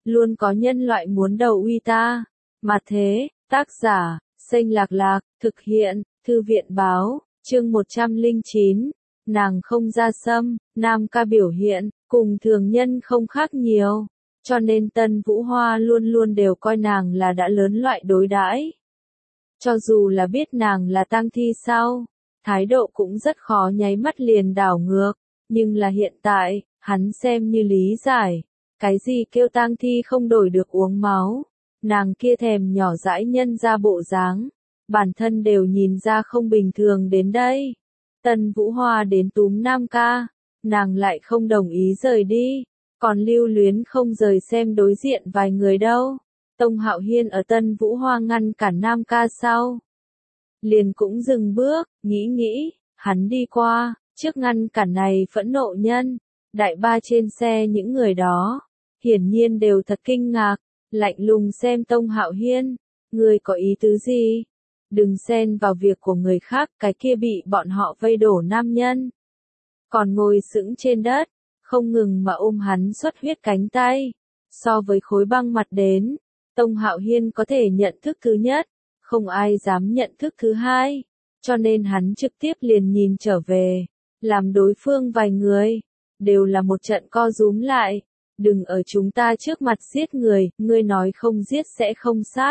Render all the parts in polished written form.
luôn có nhân loại muốn đầu uy ta. Mà thế, tác giả, Xanh Lạc Lạc, thực hiện, Thư viện báo, chương 109, nàng không ra sâm, nam ca biểu hiện, cùng thường nhân không khác nhiều, cho nên Tân Vũ Hoa luôn luôn đều coi nàng là đã lớn loại đối đãi. Cho dù là biết nàng là tang thi sau, thái độ cũng rất khó nháy mắt liền đảo ngược, nhưng là hiện tại, hắn xem như lý giải, cái gì kêu tang thi không đổi được uống máu, nàng kia thèm nhỏ dãi nhân ra bộ dáng, bản thân đều nhìn ra không bình thường đến đây. Tân Vũ Hoa đến túm nam ca, nàng lại không đồng ý rời đi, còn lưu luyến không rời xem đối diện vài người đâu. Tông Hạo Hiên ở Tân Vũ Hoa ngăn cản nam ca sau, liền cũng dừng bước, nghĩ, hắn đi qua, trước ngăn cản này phẫn nộ nhân, đại ba trên xe những người đó, hiển nhiên đều thật kinh ngạc, lạnh lùng xem Tông Hạo Hiên, ngươi có ý tứ gì? Đừng xen vào việc của người khác, cái kia bị bọn họ vây đổ nam nhân. Còn ngồi sững trên đất, không ngừng mà ôm hắn xuất huyết cánh tay, so với khối băng mặt đến, Tông Hạo Hiên có thể nhận thức thứ nhất, không ai dám nhận thức thứ hai, cho nên hắn trực tiếp liền nhìn trở về, làm đối phương vài người, đều là một trận co rúm lại, đừng ở chúng ta trước mặt giết người, ngươi nói không giết sẽ không sát.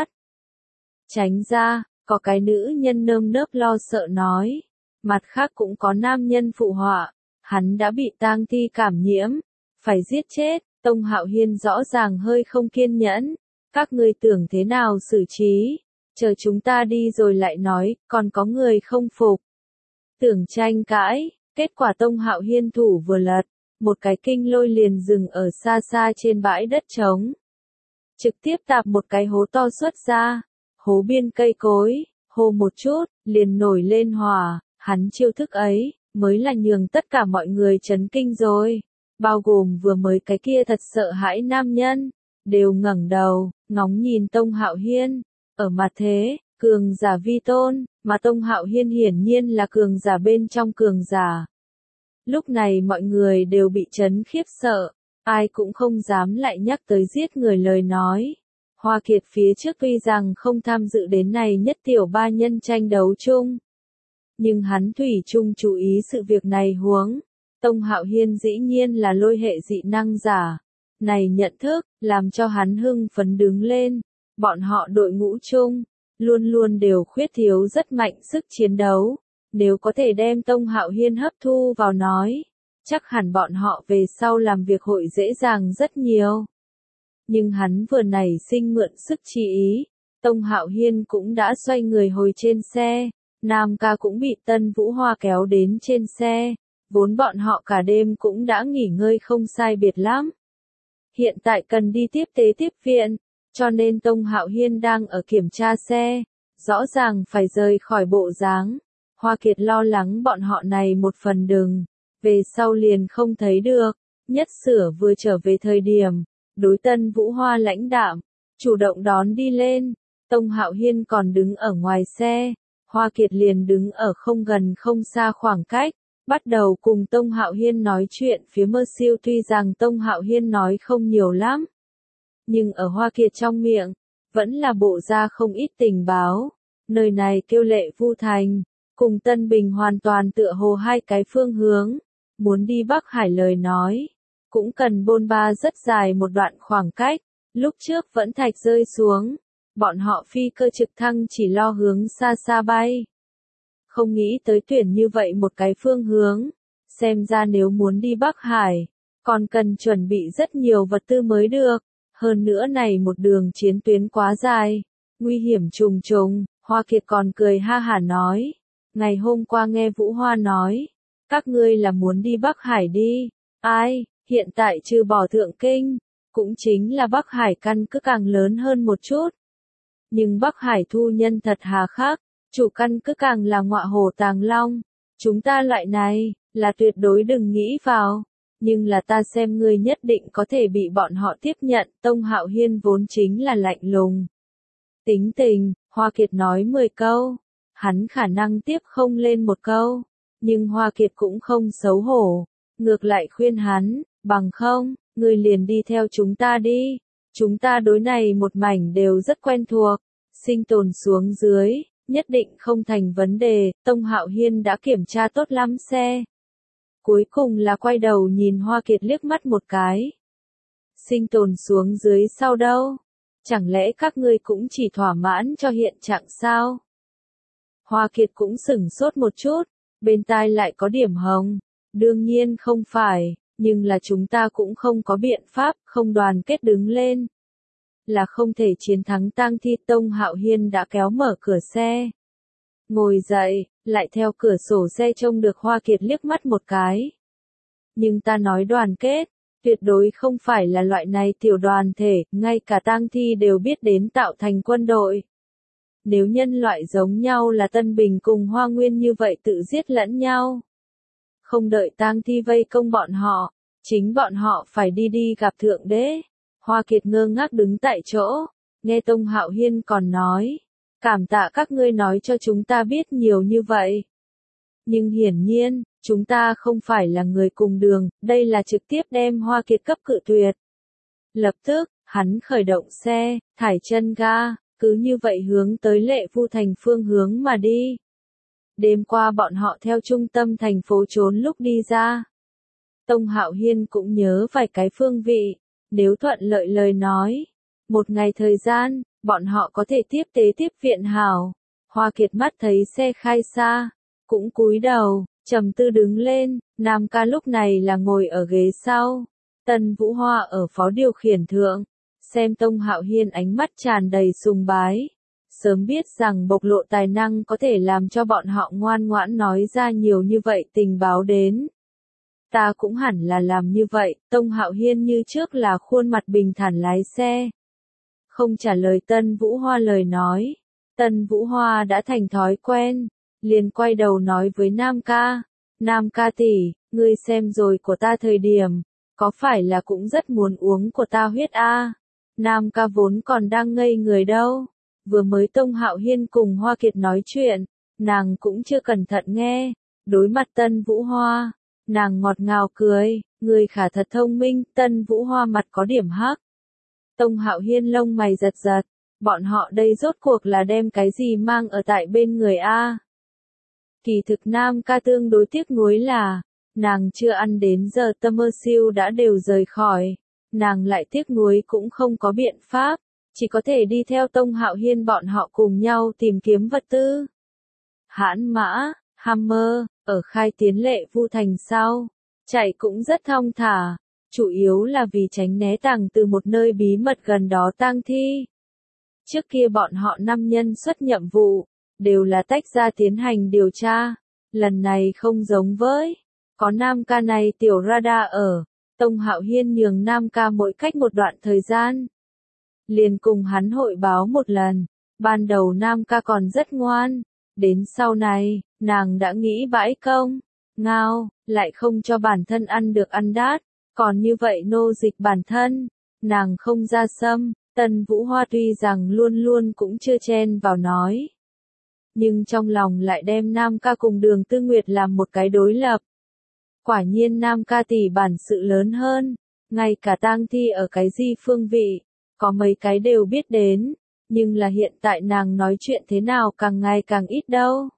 Tránh ra, có cái nữ nhân nơm nớp lo sợ nói, mặt khác cũng có nam nhân phụ họa, hắn đã bị tang thi cảm nhiễm, phải giết chết, Tông Hạo Hiên rõ ràng hơi không kiên nhẫn, các ngươi tưởng thế nào xử trí, chờ chúng ta đi rồi lại nói, còn có người không phục. Tưởng tranh cãi, kết quả Tông Hạo Hiên thủ vừa lật, một cái kinh lôi liền dừng ở xa xa trên bãi đất trống. Trực tiếp tạp một cái hố to xuất ra, hố biên cây cối, hô một chút, liền nổi lên hỏa, hắn chiêu thức ấy, mới là nhường tất cả mọi người chấn kinh rồi, bao gồm vừa mới cái kia thật sợ hãi nam nhân, đều ngẩng đầu, ngóng nhìn Tông Hạo Hiên, ở mặt thế, cường giả vi tôn, mà Tông Hạo Hiên hiển nhiên là cường giả bên trong cường giả. Lúc này mọi người đều bị chấn khiếp sợ, ai cũng không dám lại nhắc tới giết người lời nói. Hoa Kiệt phía trước tuy rằng không tham dự đến này nhất tiểu ba nhân tranh đấu chung, nhưng hắn thủy chung chú ý sự việc này huống. Tông Hạo Hiên dĩ nhiên là lôi hệ dị năng giả, này nhận thức, làm cho hắn hưng phấn đứng lên, bọn họ đội ngũ chung, luôn luôn đều khuyết thiếu rất mạnh sức chiến đấu, nếu có thể đem Tông Hạo Hiên hấp thu vào nói, chắc hẳn bọn họ về sau làm việc hội dễ dàng rất nhiều. Nhưng hắn vừa nảy sinh mượn sức chi ý, Tông Hạo Hiên cũng đã xoay người hồi trên xe, nam ca cũng bị Tân Vũ Hoa kéo đến trên xe, vốn bọn họ cả đêm cũng đã nghỉ ngơi không sai biệt lắm. Hiện tại cần đi tiếp tế tiếp viện, cho nên Tông Hạo Hiên đang ở kiểm tra xe, rõ ràng phải rời khỏi bộ dáng. Hoa Kiệt lo lắng bọn họ này một phần đừng, về sau liền không thấy được, nhất sửa vừa trở về thời điểm, đối Tân Vũ Hoa lãnh đạm, chủ động đón đi lên, Tông Hạo Hiên còn đứng ở ngoài xe, Hoa Kiệt liền đứng ở không gần không xa khoảng cách, bắt đầu cùng Tông Hạo Hiên nói chuyện phía Mơ Siêu tuy rằng Tông Hạo Hiên nói không nhiều lắm, nhưng ở Hoa Kiệt trong miệng, vẫn là bộ ra không ít tình báo, nơi này kêu Lệ Vu Thành, cùng Tân Bình hoàn toàn tựa hồ hai cái phương hướng, muốn đi Bắc Hải lời nói, cũng cần bôn ba rất dài một đoạn khoảng cách, lúc trước vẫn thạch rơi xuống, bọn họ phi cơ trực thăng chỉ lo hướng xa xa bay. Không nghĩ tới tuyển như vậy một cái phương hướng, xem ra nếu muốn đi Bắc Hải, còn cần chuẩn bị rất nhiều vật tư mới được, hơn nữa này một đường chiến tuyến quá dài, nguy hiểm trùng trùng, Hoa Kiệt còn cười ha hả nói, ngày hôm qua nghe Vũ Hoa nói, các ngươi là muốn đi Bắc Hải đi, ai, hiện tại trừ bỏ Thượng Kinh, cũng chính là Bắc Hải căn cứ càng lớn hơn một chút. Nhưng Bắc Hải thu nhân thật hà khắc, chủ căn cứ càng là ngọa hổ tàng long, chúng ta loại này, là tuyệt đối đừng nghĩ vào, nhưng là ta xem ngươi nhất định có thể bị bọn họ tiếp nhận, Tông Hạo Hiên vốn chính là lạnh lùng. Tính tình, Hoa Kiệt nói 10 câu, hắn khả năng tiếp không lên một câu, nhưng Hoa Kiệt cũng không xấu hổ, ngược lại khuyên hắn, bằng không, ngươi liền đi theo chúng ta đi, Chúng ta đối này một mảnh đều rất quen thuộc, sinh tồn xuống dưới, nhất định không thành vấn đề, Tông Hạo Hiên đã kiểm tra tốt lắm xe. Cuối cùng là quay đầu nhìn Hoa Kiệt liếc mắt một cái. Sinh tồn xuống dưới sau đâu? Chẳng lẽ các ngươi cũng chỉ thỏa mãn cho hiện trạng sao? Hoa Kiệt cũng sửng sốt một chút, bên tai lại có điểm hồng. Đương nhiên không phải, nhưng là chúng ta cũng không có biện pháp, không đoàn kết đứng lên. Là không thể chiến thắng tang thi. Tông Hạo Hiên đã kéo mở cửa xe. Ngồi dậy, lại theo cửa sổ xe trông được Hoa Kiệt liếc mắt một cái. Nhưng ta nói đoàn kết, tuyệt đối không phải là loại này tiểu đoàn thể, ngay cả tang thi đều biết đến tạo thành quân đội. Nếu nhân loại giống nhau là Tân Bình cùng Hoa Nguyên như vậy tự giết lẫn nhau. Không đợi tang thi vây công bọn họ, chính bọn họ phải đi gặp Thượng Đế. Hoa Kiệt ngơ ngác đứng tại chỗ, nghe Tông Hạo Hiên còn nói, cảm tạ các ngươi nói cho chúng ta biết nhiều như vậy. Nhưng hiển nhiên, chúng ta không phải là người cùng đường, đây là trực tiếp đem Hoa Kiệt cấp cự tuyệt. Lập tức, hắn khởi động xe, thải chân ga, cứ như vậy hướng tới Lệ Vu Thành phương hướng mà đi. Đêm qua bọn họ theo trung tâm thành phố trốn lúc đi ra. Tông Hạo Hiên cũng nhớ vài cái phương vị, nếu thuận lợi lời nói. Một ngày thời gian, bọn họ có thể tiếp tế tiếp viện hảo. Hoa Kiệt mắt thấy xe khai xa, cũng cúi đầu, trầm tư đứng lên, Nam Ca lúc này là ngồi ở ghế sau. Tân Vũ Hoa ở phó điều khiển thượng, xem Tông Hạo Hiên ánh mắt tràn đầy sùng bái. Sớm biết rằng bộc lộ tài năng có thể làm cho bọn họ ngoan ngoãn nói ra nhiều như vậy tình báo đến. Ta cũng hẳn là làm như vậy, Tông Hạo Hiên như trước là khuôn mặt bình thản lái xe. Không trả lời Tân Vũ Hoa lời nói. Tân Vũ Hoa đã thành thói quen, liền quay đầu nói với Nam Ca. Nam Ca tỷ, ngươi xem rồi của ta thời điểm, có phải là cũng rất muốn uống của ta huyết a? Nam Ca vốn còn đang ngây người đâu. Vừa mới Tông Hạo Hiên cùng Hoa Kiệt nói chuyện, nàng cũng chưa cẩn thận nghe. Đối mặt Tân Vũ Hoa, nàng ngọt ngào cười, người khả thật thông minh. Tân Vũ Hoa mặt có điểm hắc. Tông Hạo Hiên lông mày giật giật, bọn họ đây rốt cuộc là đem cái gì mang ở tại bên người a? Kỳ thực Nam Ca tương đối tiếc nuối là, nàng chưa ăn đến giờ Tâm Mơ Siêu đã đều rời khỏi, nàng lại tiếc nuối cũng không có biện pháp, chỉ có thể đi theo Tông Hạo Hiên bọn họ cùng nhau tìm kiếm vật tư. Hãn mã, Hammer, ở khai tiến Lệ Vu Thành sau, chạy cũng rất thong thả, chủ yếu là vì tránh né tàng từ một nơi bí mật gần đó tang thi. Trước kia bọn họ 5 nhân xuất nhiệm vụ, đều là tách ra tiến hành điều tra, lần này không giống với, có Nam Ca này tiểu radar ở, Tông Hạo Hiên nhường Nam Ca mỗi cách một đoạn thời gian. Liền cùng hắn hội báo một lần, ban đầu Nam Ca còn rất ngoan, đến sau này, nàng đã nghĩ bãi công, ngao, lại không cho bản thân ăn được ăn đát, còn như vậy nô dịch bản thân, nàng không ra sâm. Tân Vũ Hoa tuy rằng luôn luôn cũng chưa chen vào nói, nhưng trong lòng lại đem Nam Ca cùng Đường Tư Nguyệt làm một cái đối lập. Quả nhiên Nam Ca tỷ bản sự lớn hơn, ngay cả tang thi ở cái gì phương vị, có mấy cái đều biết đến, nhưng là hiện tại nàng nói chuyện thế nào càng ngày càng ít đâu.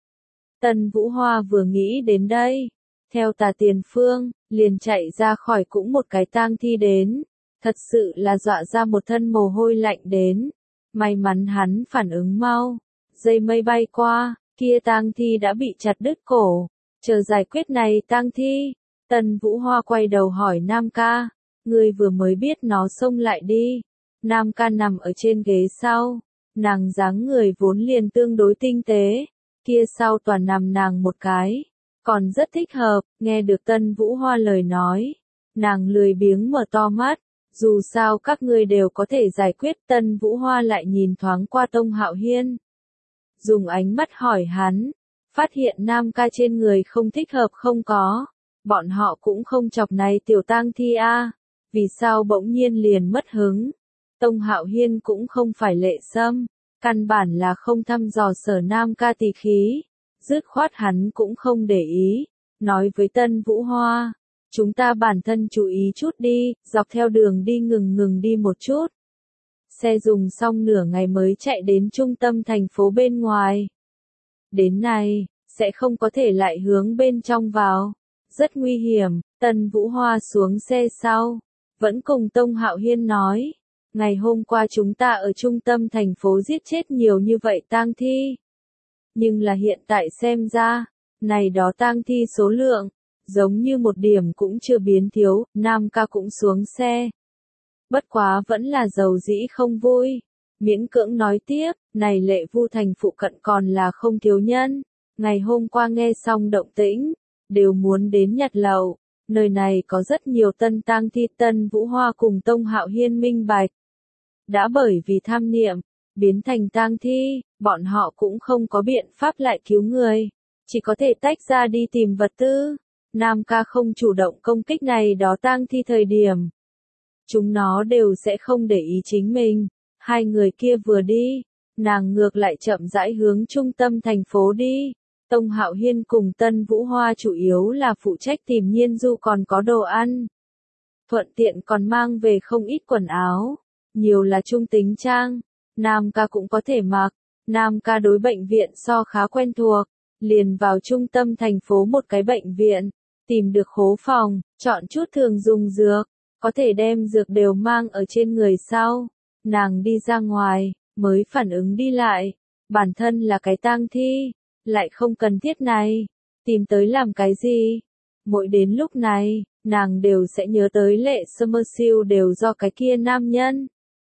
Tân Vũ Hoa vừa nghĩ đến đây, theo tà tiền phương, liền chạy ra khỏi cũng một cái tang thi đến. Thật sự là dọa ra một thân mồ hôi lạnh đến. May mắn hắn phản ứng mau. Dây mây bay qua, kia tang thi đã bị chặt đứt cổ. Chờ giải quyết này tang thi. Tần Vũ Hoa quay đầu hỏi Nam Ca. Người vừa mới biết nó xông lại đi. Nam Ca nằm ở trên ghế sau. Nàng dáng người vốn liền tương đối tinh tế. Kia sau toàn nằm nàng một cái. Còn rất thích hợp, nghe được Tân Vũ Hoa lời nói. Nàng lười biếng mở to mắt. Dù sao các ngươi đều có thể giải quyết. Tân Vũ Hoa lại nhìn thoáng qua Tông Hạo Hiên. Dùng ánh mắt hỏi hắn. Phát hiện Nam Ca trên người không thích hợp không có. Bọn họ cũng không chọc này tiểu tang thi a. Vì sao bỗng nhiên liền mất hứng. Tông Hạo Hiên cũng không phải lệ sâm. Căn bản là không thăm dò sở Nam Ca tỳ khí. Dứt khoát hắn cũng không để ý. Nói với Tân Vũ Hoa. Chúng ta bản thân chú ý chút đi, dọc theo đường đi ngừng đi một chút. Xe dùng xong nửa ngày mới chạy đến trung tâm thành phố bên ngoài. Đến này, sẽ không có thể lại hướng bên trong vào. Rất nguy hiểm. Tân Vũ Hoa xuống xe sau. Vẫn cùng Tông Hạo Hiên nói. Ngày hôm qua chúng ta ở trung tâm thành phố giết chết nhiều như vậy tang thi. Nhưng là hiện tại xem ra, này đó tang thi số lượng, giống như một điểm cũng chưa biến thiếu, Nam ca cũng xuống xe. Bất quá vẫn là dầu dĩ không vui. Miễn cưỡng nói tiếp, này Lệ Vu thành phụ cận còn là không thiếu nhân. Ngày hôm qua nghe xong động tĩnh, đều muốn đến nhặt lậu. Nơi này có rất nhiều tân tang thi. Tân Vũ Hoa cùng Tông Hạo Hiên minh bạch. Đã bởi vì tham niệm, biến thành tang thi, bọn họ cũng không có biện pháp lại cứu người. Chỉ có thể tách ra đi tìm vật tư. Nam ca không chủ động công kích này đó tang thi thời điểm. Chúng nó đều sẽ không để ý chính mình. Hai người kia vừa đi, nàng ngược lại chậm rãi hướng trung tâm thành phố đi. Tông Hạo Hiên cùng Tân Vũ Hoa chủ yếu là phụ trách tìm Nhiên Du còn có đồ ăn. Thuận tiện còn mang về không ít quần áo. Nhiều là trung tính trang. Nam ca cũng có thể mặc. Nam ca đối bệnh viện so khá quen thuộc. Liền vào trung tâm thành phố một cái bệnh viện. Tìm được khố phòng, chọn chút thường dùng dược. Có thể đem dược đều mang ở trên người sau. Nàng đi ra ngoài, mới phản ứng đi lại. Bản thân là cái tang thi. Lại không cần thiết này. Tìm tới làm cái gì? Mỗi đến lúc này, nàng đều sẽ nhớ tới Lệ Summerfield đều do cái kia nam nhân.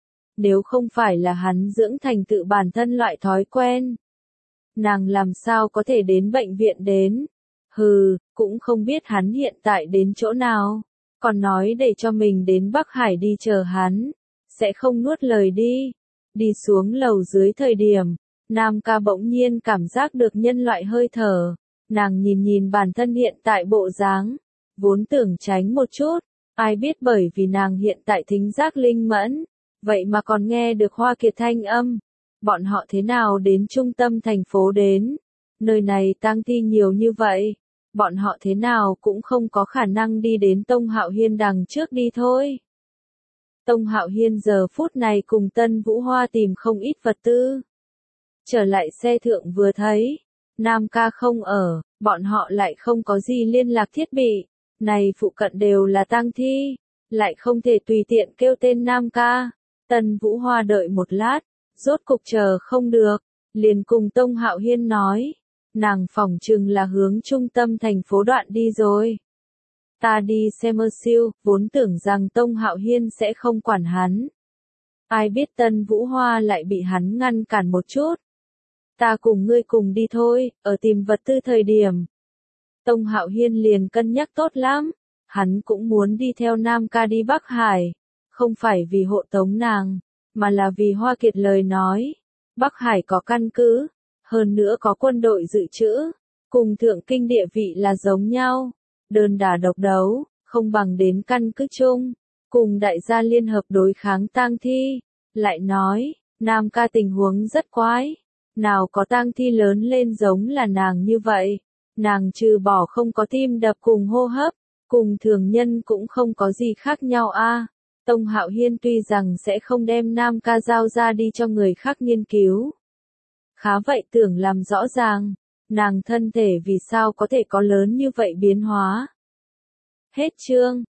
Nếu không phải là hắn dưỡng thành tự bản thân loại thói quen. Nàng làm sao có thể đến bệnh viện đến? Hừ, cũng không biết hắn hiện tại đến chỗ nào. Còn nói để cho mình đến Bắc Hải đi chờ hắn. Sẽ không nuốt lời đi. Đi xuống lầu dưới thời điểm. Nam ca bỗng nhiên cảm giác được nhân loại hơi thở. Nàng nhìn bản thân hiện tại bộ dáng. Vốn tưởng tránh một chút. Ai biết bởi vì nàng hiện tại thính giác linh mẫn. Vậy mà còn nghe được Hoa Kiệt thanh âm. Bọn họ thế nào đến trung tâm thành phố đến? Nơi này tang thi nhiều như vậy. Bọn họ thế nào cũng không có khả năng đi đến Tông Hạo Hiên đằng trước đi thôi. Tông Hạo Hiên giờ phút này cùng Tân Vũ Hoa tìm không ít vật tư. Trở lại xe thượng vừa thấy. Nam ca không ở, bọn họ lại không có gì liên lạc thiết bị. Này phụ cận đều là tang thi. Lại không thể tùy tiện kêu tên Nam ca. Tân Vũ Hoa đợi một lát. Rốt cục chờ không được. Liền cùng Tông Hạo Hiên nói. Nàng phỏng chừng là hướng trung tâm thành phố đoạn đi rồi. Ta đi xem siêu, vốn tưởng rằng Tông Hạo Hiên sẽ không quản hắn. Ai biết Tân Vũ Hoa lại bị hắn ngăn cản một chút. Ta cùng ngươi cùng đi thôi, ở tìm vật tư thời điểm. Tông Hạo Hiên liền cân nhắc tốt lắm. Hắn cũng muốn đi theo Nam ca đi Bắc Hải. Không phải vì hộ tống nàng, mà là vì Hoa Kiệt lời nói. Bắc Hải có căn cứ. Hơn nữa có quân đội dự trữ, cùng thượng kinh địa vị là giống nhau, đơn đả độc đấu, không bằng đến căn cứ chung, cùng đại gia liên hợp đối kháng tang thi. Lại nói, Nam ca tình huống rất quái, nào có tang thi lớn lên giống là nàng như vậy, nàng trừ bỏ không có tim đập cùng hô hấp, cùng thường nhân cũng không có gì khác nhau a. Tông Hạo Hiên tuy rằng sẽ không đem Nam ca giao ra đi cho người khác nghiên cứu. Khá vậy tưởng làm rõ ràng, nàng thân thể vì sao có thể có lớn như vậy biến hóa. Hết chương.